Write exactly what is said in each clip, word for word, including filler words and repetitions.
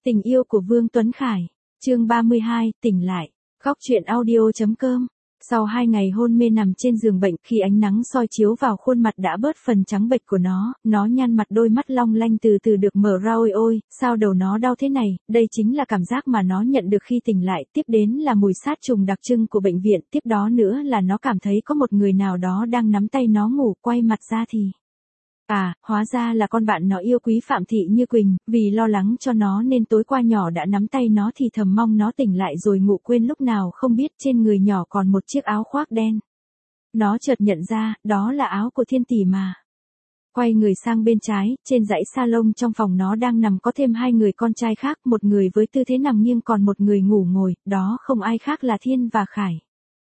Tình yêu của Vương Tuấn Khải, chương ba mươi hai, tỉnh lại, góc truyện audio.com. Sau hai ngày hôn mê nằm trên giường bệnh, khi ánh nắng soi chiếu vào khuôn mặt đã bớt phần trắng bệch của nó, nó nhăn mặt, đôi mắt long lanh từ từ được mở ra. Ôi ôi, sao đầu nó đau thế này? Đây chính là cảm giác mà nó nhận được khi tỉnh lại. Tiếp đến là mùi sát trùng đặc trưng của bệnh viện, tiếp đó nữa là nó cảm thấy có một người nào đó đang nắm tay nó ngủ. Quay mặt ra thì À, hóa ra là con bạn nó yêu quý Phạm Thị Như Quỳnh, vì lo lắng cho nó nên tối qua nhỏ đã nắm tay nó thì thầm mong nó tỉnh lại rồi ngủ quên lúc nào không biết trên người nhỏ còn một chiếc áo khoác đen. Nó chợt nhận ra, đó là áo của Thiên Tỷ mà. Quay người sang bên trái, trên dãy salon trong phòng nó đang nằm có thêm hai người con trai khác, một người với tư thế nằm nghiêng còn một người ngủ ngồi, đó không ai khác là Thiên và Khải.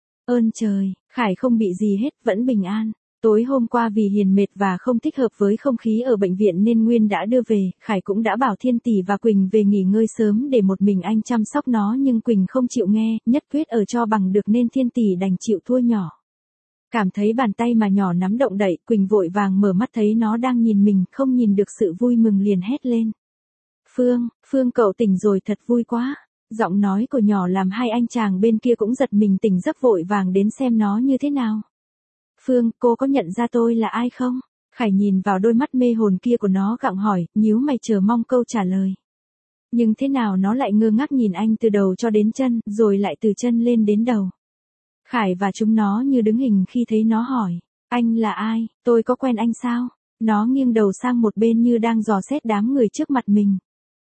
Ơn trời, Khải không bị gì hết, vẫn bình an. Tối hôm qua vì Hiền mệt và không thích hợp với không khí ở bệnh viện nên Nguyên đã đưa về, Khải cũng đã bảo Thiên Tỷ và Quỳnh về nghỉ ngơi sớm để một mình anh chăm sóc nó, nhưng Quỳnh không chịu nghe, nhất quyết ở cho bằng được nên Thiên Tỷ đành chịu thua nhỏ. Cảm thấy bàn tay mà nhỏ nắm động đậy, Quỳnh vội vàng mở mắt thấy nó đang nhìn mình, không nhìn được sự vui mừng liền hét lên. Phương, Phương cậu tỉnh rồi, thật vui quá. Giọng nói của nhỏ làm hai anh chàng bên kia cũng giật mình tỉnh giấc, vội vàng đến xem nó như thế nào. Phương, cô có nhận ra tôi là ai không? Khải nhìn vào đôi mắt mê hồn kia của nó gặng hỏi, nhíu mày chờ mong câu trả lời. Nhưng thế nào nó lại ngơ ngác nhìn anh từ đầu cho đến chân, rồi lại từ chân lên đến đầu. Khải và chúng nó như đứng hình khi thấy nó hỏi, anh là ai, tôi có quen anh sao? Nó nghiêng đầu sang một bên như đang dò xét đám người trước mặt mình.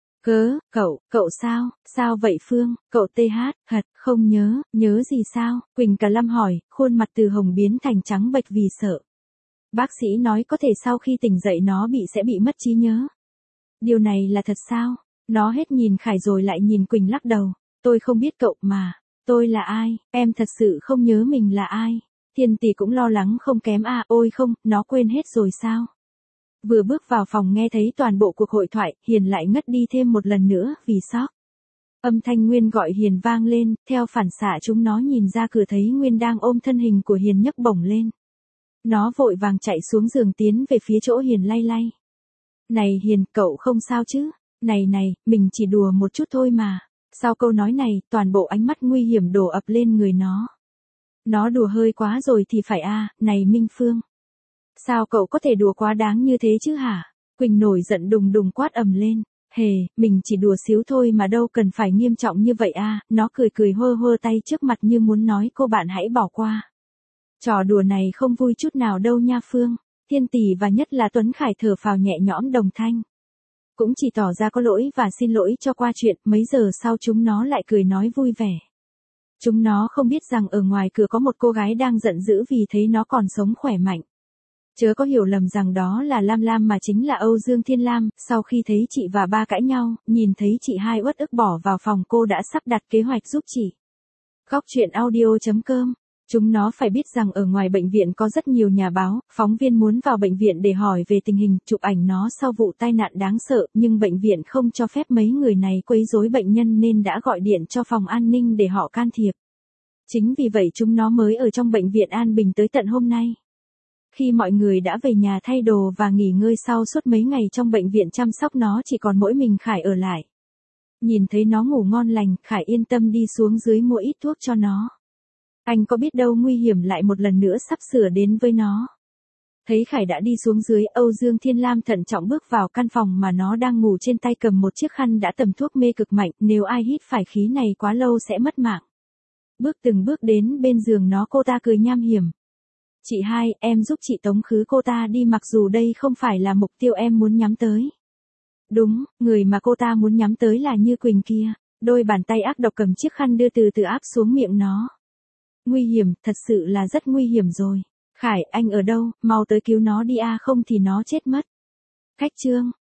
Cớ, cậu, cậu sao, sao vậy Phương, cậu tê hát, hật, không nhớ, nhớ gì sao? Quỳnh cả lâm hỏi, khuôn mặt từ hồng biến thành trắng bệch vì sợ. Bác sĩ nói có thể sau khi tỉnh dậy nó bị sẽ bị mất trí nhớ. Điều này là thật sao? Nó hết nhìn Khải rồi lại nhìn Quỳnh lắc đầu. Tôi không biết cậu mà, tôi là ai, em thật sự không nhớ mình là ai. Thiên Tỷ cũng lo lắng không kém à, ôi không, nó quên hết rồi sao? Vừa bước vào phòng nghe thấy toàn bộ cuộc hội thoại, Hiền lại ngất đi thêm một lần nữa, vì sốc. Âm thanh Nguyên gọi Hiền vang lên, theo phản xạ chúng nó nhìn ra cửa thấy Nguyên đang ôm thân hình của Hiền nhấc bổng lên. Nó vội vàng chạy xuống giường tiến về phía chỗ Hiền lay lay. Này Hiền, cậu không sao chứ? Này này, mình chỉ đùa một chút thôi mà. Sau câu nói này, toàn bộ ánh mắt nguy hiểm đổ ập lên người nó. Nó đùa hơi quá rồi thì phải à, này Minh Phương. Sao cậu có thể đùa quá đáng như thế chứ hả? Quỳnh nổi giận đùng đùng quát ầm lên. Hề, mình chỉ đùa xíu thôi mà đâu cần phải nghiêm trọng như vậy à, nó cười cười hơ hơ tay trước mặt như muốn nói cô bạn hãy bỏ qua. Trò đùa này không vui chút nào đâu nha Phương. Thiên Tỷ và nhất là Tuấn Khải thở phào nhẹ nhõm đồng thanh. Cũng chỉ tỏ ra có lỗi và xin lỗi cho qua chuyện, mấy giờ sau chúng nó lại cười nói vui vẻ. Chúng nó không biết rằng ở ngoài cửa có một cô gái đang giận dữ vì thấy nó còn sống khỏe mạnh. Chớ có hiểu lầm rằng đó là Lam Lam mà chính là Âu Dương Thiên Lam, sau khi thấy chị và ba cãi nhau, nhìn thấy chị hai uất ức bỏ vào phòng cô đã sắp đặt kế hoạch giúp chị. Góc truyện audio.com. Chúng nó phải biết rằng ở ngoài bệnh viện có rất nhiều nhà báo, phóng viên muốn vào bệnh viện để hỏi về tình hình, chụp ảnh nó sau vụ tai nạn đáng sợ, nhưng bệnh viện không cho phép mấy người này quấy rối bệnh nhân nên đã gọi điện cho phòng an ninh để họ can thiệp. Chính vì vậy chúng nó mới ở trong bệnh viện An Bình tới tận hôm nay. Khi mọi người đã về nhà thay đồ và nghỉ ngơi sau suốt mấy ngày trong bệnh viện chăm sóc nó, chỉ còn mỗi mình Khải ở lại. Nhìn thấy nó ngủ ngon lành, Khải yên tâm đi xuống dưới mua ít thuốc cho nó. Anh có biết đâu nguy hiểm lại một lần nữa sắp sửa đến với nó. Thấy Khải đã đi xuống dưới, Âu Dương Thiên Lam thận trọng bước vào căn phòng mà nó đang ngủ, trên tay cầm một chiếc khăn đã tẩm thuốc mê cực mạnh, nếu ai hít phải khí này quá lâu sẽ mất mạng. Bước từng bước đến bên giường nó, cô ta cười nham hiểm. Chị hai, em giúp chị tống khứ cô ta đi, mặc dù đây không phải là mục tiêu em muốn nhắm tới. Đúng, người mà cô ta muốn nhắm tới là Như Quỳnh kia. Đôi bàn tay ác độc cầm chiếc khăn đưa từ từ áp xuống miệng nó. Nguy hiểm, thật sự là rất nguy hiểm rồi. Khải, anh ở đâu, mau tới cứu nó đi a, không thì nó chết mất. Khách trương,